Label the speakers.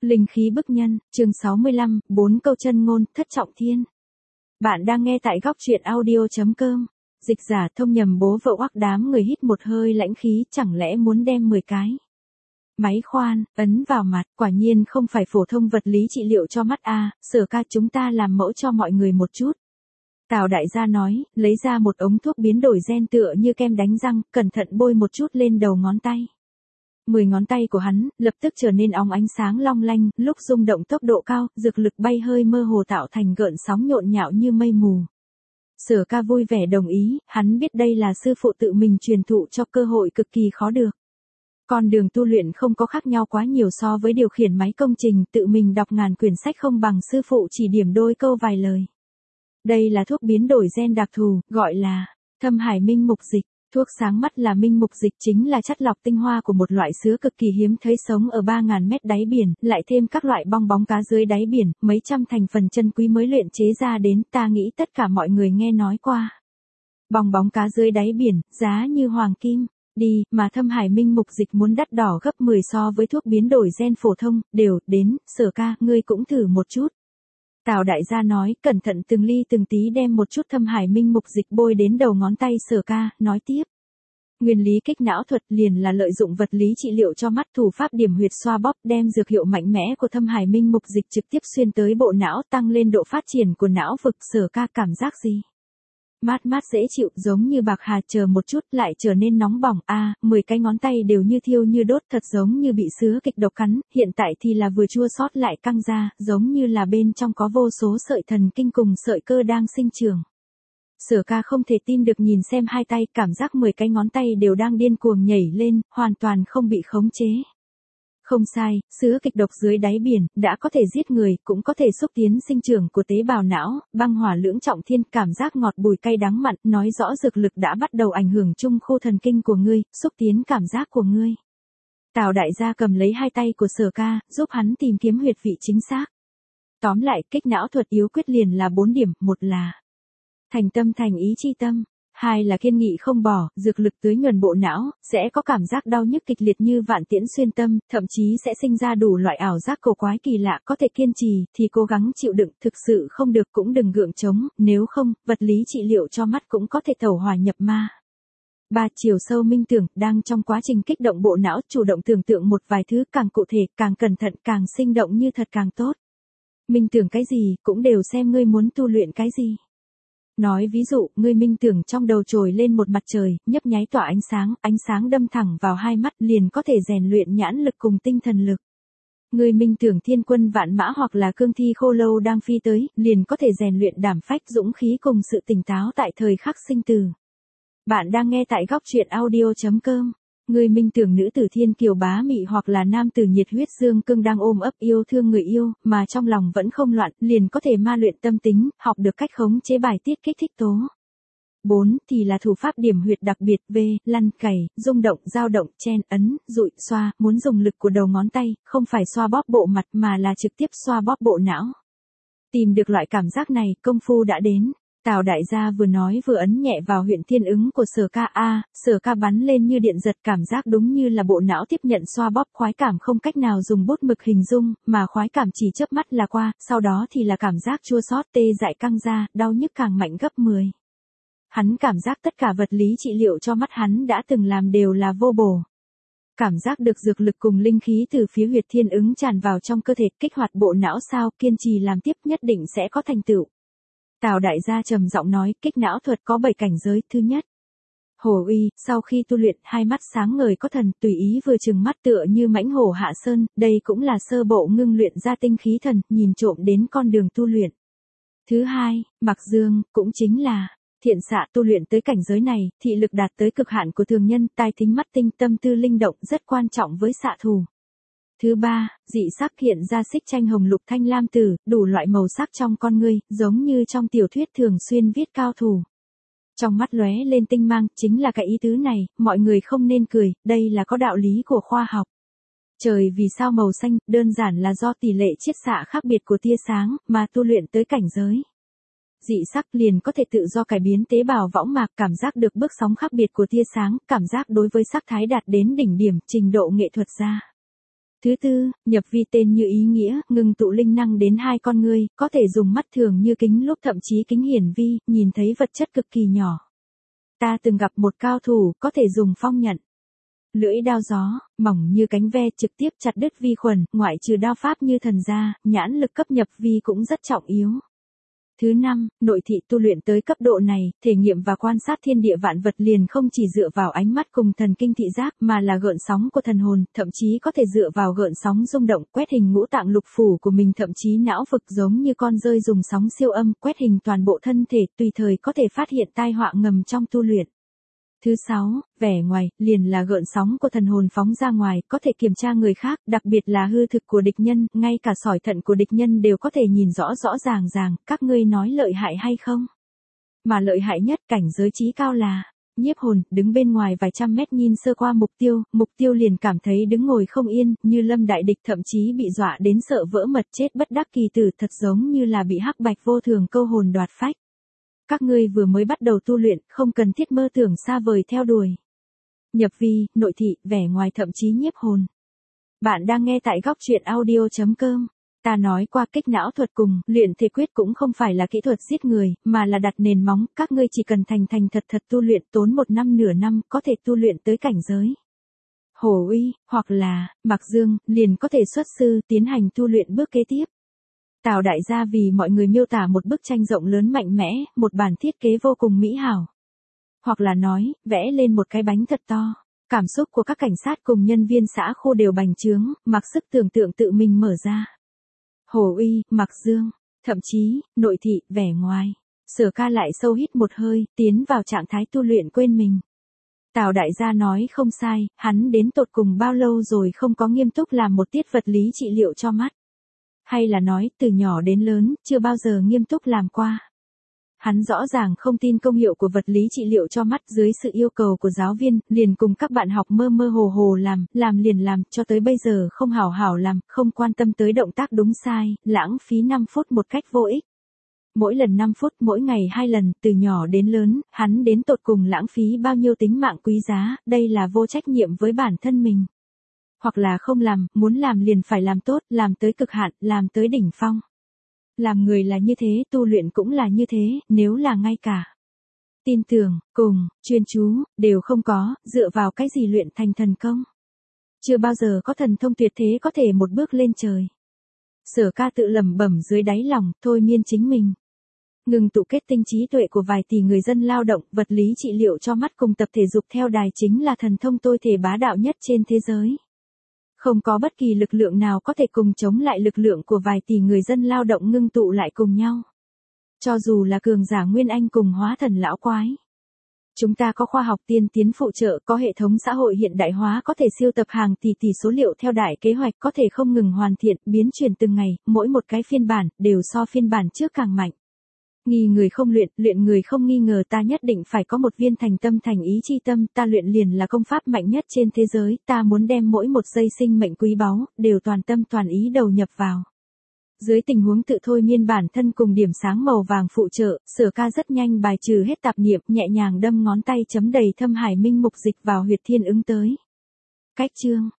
Speaker 1: Linh khí bức nhân, chương 65, 4 câu chân ngôn, thất trọng thiên. Bạn đang nghe tại góc truyện audio.com. Dịch giả thông nhầm bố vợ oắc đám người hít một hơi lãnh khí, chẳng lẽ muốn đem 10 cái máy khoan, ấn vào mặt, quả nhiên không phải phổ thông vật lý trị liệu cho mắt a, Sở ca chúng ta làm mẫu cho mọi người một chút. Tào đại gia nói, lấy ra một ống thuốc biến đổi gen tựa như kem đánh răng, cẩn thận bôi một chút lên đầu ngón tay. 10 ngón tay của hắn, lập tức trở nên óng ánh sáng long lanh, lúc rung động tốc độ cao, dược lực bay hơi mơ hồ tạo thành gợn sóng nhộn nhạo như mây mù. Sở ca vui vẻ đồng ý, hắn biết đây là sư phụ tự mình truyền thụ cho cơ hội cực kỳ khó được. Con đường tu luyện không có khác nhau quá nhiều so với điều khiển máy công trình, tự mình đọc ngàn quyển sách không bằng sư phụ chỉ điểm đôi câu vài lời. Đây là thuốc biến đổi gen đặc thù, gọi là Thâm Hải Minh Mục Dịch. Thuốc sáng mắt là minh mục dịch, chính là chất lọc tinh hoa của một loại sứa cực kỳ hiếm thấy sống ở 3.000 mét đáy biển, lại thêm các loại bong bóng cá dưới đáy biển, mấy trăm thành phần chân quý mới luyện chế ra đến, ta nghĩ tất cả mọi người nghe nói qua. Bong bóng cá dưới đáy biển, giá như hoàng kim, đi, mà Thâm Hải Minh Mục Dịch muốn đắt đỏ gấp 10 so với thuốc biến đổi gen phổ thông, đều, đến, Sở ca, ngươi cũng thử một chút. Tào đại gia nói, cẩn thận từng ly từng tí đem một chút Thâm Hải Minh Mục Dịch bôi đến đầu ngón tay Sở ca, nói tiếp. Nguyên lý kích não thuật liền là lợi dụng vật lý trị liệu cho mắt, thủ pháp điểm huyệt xoa bóp, đem dược hiệu mạnh mẽ của Thâm Hải Minh Mục Dịch trực tiếp xuyên tới bộ não, tăng lên độ phát triển của não vực. Sở ca cảm giác gì? Mát mát dễ chịu, giống như bạc hà, chờ một chút lại trở nên nóng bỏng, 10 cái ngón tay đều như thiêu như đốt, thật giống như bị sứa kịch độc cắn, hiện tại thì là vừa chua xót lại căng ra, giống như là bên trong có vô số sợi thần kinh cùng sợi cơ đang sinh trưởng. Sở ca không thể tin được nhìn xem hai tay, cảm giác 10 cái ngón tay đều đang điên cuồng nhảy lên, hoàn toàn không bị khống chế. Không sai, sứa kịch độc dưới đáy biển, đã có thể giết người, cũng có thể xúc tiến sinh trưởng của tế bào não, băng hỏa lưỡng trọng thiên, cảm giác ngọt bùi cay đắng mặn, nói rõ dược lực đã bắt đầu ảnh hưởng chung khu thần kinh của ngươi, xúc tiến cảm giác của ngươi. Tào đại gia cầm lấy hai tay của Sở ca, giúp hắn tìm kiếm huyệt vị chính xác. Tóm lại, kích não thuật yếu quyết liền là 4 điểm, một là thành tâm thành ý chi tâm, 2 là kiên nghị không bỏ, dược lực tưới nhuần bộ não, sẽ có cảm giác đau nhức kịch liệt như vạn tiễn xuyên tâm, thậm chí sẽ sinh ra đủ loại ảo giác cổ quái kỳ lạ, có thể kiên trì, thì cố gắng chịu đựng, thực sự không được cũng đừng gượng chống, nếu không, vật lý trị liệu cho mắt cũng có thể tẩu hỏa nhập ma. 3. Chiều sâu minh tưởng, đang trong quá trình kích động bộ não, chủ động tưởng tượng một vài thứ, càng cụ thể, càng cẩn thận, càng sinh động như thật càng tốt. Minh tưởng cái gì, cũng đều xem ngươi muốn tu luyện cái gì. Nói ví dụ, ngươi minh tưởng trong đầu trồi lên một mặt trời, nhấp nháy tỏa ánh sáng đâm thẳng vào hai mắt, liền có thể rèn luyện nhãn lực cùng tinh thần lực. Ngươi minh tưởng thiên quân vạn mã hoặc là cương thi khô lâu đang phi tới, liền có thể rèn luyện đảm phách, dũng khí cùng sự tỉnh táo tại thời khắc sinh tử. Bạn đang nghe tại góc truyện audio.com. Ngươi minh tưởng nữ tử thiên kiều bá mị hoặc là nam tử nhiệt huyết dương cương đang ôm ấp yêu thương người yêu, mà trong lòng vẫn không loạn, liền có thể ma luyện tâm tính, học được cách khống chế bài tiết kích thích tố. 4. Thì là thủ pháp điểm huyệt đặc biệt, v, lăn, cày, rung động, dao động, chen, ấn, dụi, xoa, muốn dùng lực của đầu ngón tay, không phải xoa bóp bộ mặt mà là trực tiếp xoa bóp bộ não. Tìm được loại cảm giác này, công phu đã đến. Tào đại gia vừa nói vừa ấn nhẹ vào huyện thiên ứng của Sở ca. Sở ca bắn lên như điện giật, cảm giác đúng như là bộ não tiếp nhận xoa bóp, khoái cảm không cách nào dùng bút mực hình dung, mà khoái cảm chỉ chớp mắt là qua, sau đó thì là cảm giác chua xót, tê dại căng ra, đau nhức càng mạnh gấp 10. Hắn cảm giác tất cả vật lý trị liệu cho mắt hắn đã từng làm đều là vô bổ. Cảm giác được dược lực cùng linh khí từ phía huyệt thiên ứng tràn vào trong cơ thể, kích hoạt bộ não sao, kiên trì làm tiếp nhất định sẽ có thành tựu. Tào đại gia trầm giọng nói, kích não thuật có 7 cảnh giới. Thứ nhất, hổ uy, sau khi tu luyện, hai mắt sáng ngời có thần, tùy ý vừa trừng mắt tựa như mãnh hổ hạ sơn, đây cũng là sơ bộ ngưng luyện ra tinh khí thần, nhìn trộm đến con đường tu luyện. Thứ hai, mặc dương, cũng chính là thiện xạ, tu luyện tới cảnh giới này, thị lực đạt tới cực hạn của thường nhân, tai thính mắt tinh, tâm tư linh động, rất quan trọng với xạ thủ. Thứ ba, dị sắc, hiện ra xích tranh hồng lục thanh lam tử, đủ loại màu sắc trong con ngươi, giống như trong tiểu thuyết thường xuyên viết cao thủ. Trong mắt lóe lên tinh mang, chính là cái ý tứ này, mọi người không nên cười, đây là có đạo lý của khoa học. Trời vì sao màu xanh, đơn giản là do tỷ lệ chiết xạ khác biệt của tia sáng, mà tu luyện tới cảnh giới dị sắc liền có thể tự do cải biến tế bào võng mạc, cảm giác được bước sóng khác biệt của tia sáng, cảm giác đối với sắc thái đạt đến đỉnh điểm, trình độ nghệ thuật gia. Thứ tư, nhập vi tên như ý nghĩa, ngưng tụ linh năng đến hai con ngươi, có thể dùng mắt thường như kính lúp thậm chí kính hiển vi, nhìn thấy vật chất cực kỳ nhỏ. Ta từng gặp một cao thủ, có thể dùng phong nhận. Lưỡi đao gió, mỏng như cánh ve trực tiếp chặt đứt vi khuẩn, ngoại trừ đao pháp như thần gia, nhãn lực cấp nhập vi cũng rất trọng yếu. Thứ năm, nội thị tu luyện tới cấp độ này, thể nghiệm và quan sát thiên địa vạn vật liền không chỉ dựa vào ánh mắt cùng thần kinh thị giác mà là gợn sóng của thần hồn, thậm chí có thể dựa vào gợn sóng rung động quét hình ngũ tạng lục phủ của mình, thậm chí não vực giống như con rơi dùng sóng siêu âm quét hình toàn bộ thân thể, tùy thời có thể phát hiện tai họa ngầm trong tu luyện. Thứ sáu, vẻ ngoài, liền là gợn sóng của thần hồn phóng ra ngoài, có thể kiểm tra người khác, đặc biệt là hư thực của địch nhân, ngay cả sỏi thận của địch nhân đều có thể nhìn rõ rõ ràng ràng, các ngươi nói lợi hại hay không? Mà lợi hại nhất cảnh giới trí cao là, nhiếp hồn, đứng bên ngoài vài trăm mét nhìn sơ qua mục tiêu liền cảm thấy đứng ngồi không yên, như lâm đại địch, thậm chí bị dọa đến sợ vỡ mật chết bất đắc kỳ tử, thật giống như là bị hắc bạch vô thường câu hồn đoạt phách. Các ngươi vừa mới bắt đầu tu luyện, không cần thiết mơ tưởng xa vời theo đuổi. Nhập vi, nội thị, vẻ ngoài thậm chí nhiếp hồn. Bạn đang nghe tại góc truyện audio.com. Ta nói qua kích não thuật cùng luyện thể quyết cũng không phải là kỹ thuật giết người, mà là đặt nền móng, các ngươi chỉ cần thành thật tu luyện, tốn 1 năm nửa năm, có thể tu luyện tới cảnh giới Hổ Uy, hoặc là Mạc Dương, liền có thể xuất sư, tiến hành tu luyện bước kế tiếp. Tào đại gia vì mọi người miêu tả một bức tranh rộng lớn mạnh mẽ, một bản thiết kế vô cùng mỹ hảo. Hoặc là nói, vẽ lên một cái bánh thật to. Cảm xúc của các cảnh sát cùng nhân viên xã khu đều bành trướng, mặc sức tưởng tượng tự mình mở ra. Hổ Uy, Mạc Dương, thậm chí, nội thị, vẻ ngoài. Sở Ca lại sâu hít một hơi, tiến vào trạng thái tu luyện quên mình. Tào đại gia nói không sai, hắn đến tột cùng bao lâu rồi không có nghiêm túc làm một tiết vật lý trị liệu cho mắt. Hay là nói, từ nhỏ đến lớn, chưa bao giờ nghiêm túc làm qua. Hắn rõ ràng không tin công hiệu của vật lý trị liệu cho mắt, dưới sự yêu cầu của giáo viên, liền cùng các bạn học mơ mơ hồ hồ làm liền làm, cho tới bây giờ không hảo hảo làm, không quan tâm tới động tác đúng sai, lãng phí 5 phút một cách vô ích. Mỗi lần 5 phút, mỗi ngày 2 lần, từ nhỏ đến lớn, hắn đến tột cùng lãng phí bao nhiêu tính mạng quý giá, đây là vô trách nhiệm với bản thân mình. Hoặc là không làm, muốn làm liền phải làm tốt, làm tới cực hạn, làm tới đỉnh phong. Làm người là như thế, tu luyện cũng là như thế, nếu là ngay cả tin tưởng, cùng, chuyên chú, đều không có, dựa vào cái gì luyện thành thần công. Chưa bao giờ có thần thông tuyệt thế có thể một bước lên trời. Sở Ca tự lẩm bẩm dưới đáy lòng, thôi miên chính mình. Ngừng tụ kết tinh trí tuệ của vài tỷ người dân lao động, vật lý trị liệu cho mắt cùng tập thể dục theo đài chính là thần thông tôi thể bá đạo nhất trên thế giới. Không có bất kỳ lực lượng nào có thể cùng chống lại lực lượng của vài tỷ người dân lao động ngưng tụ lại cùng nhau. Cho dù là cường giả Nguyên Anh cùng hóa thần lão quái. Chúng ta có khoa học tiên tiến phụ trợ, có hệ thống xã hội hiện đại hóa, có thể siêu tập hàng tỷ số liệu theo đại kế hoạch, có thể không ngừng hoàn thiện, biến chuyển từng ngày, mỗi một cái phiên bản, đều so phiên bản trước càng mạnh. Nghi người không luyện, luyện người không nghi ngờ, ta nhất định phải có một viên thành tâm thành ý chi tâm, ta luyện liền là công pháp mạnh nhất trên thế giới, ta muốn đem mỗi một giây sinh mệnh quý báu, đều toàn tâm toàn ý đầu nhập vào. Dưới tình huống tự thôi miên bản thân cùng điểm sáng màu vàng phụ trợ, Sở Ca rất nhanh bài trừ hết tạp niệm, nhẹ nhàng đâm ngón tay chấm đầy thâm hải minh mục dịch vào huyệt thiên ứng tới. Cách chương,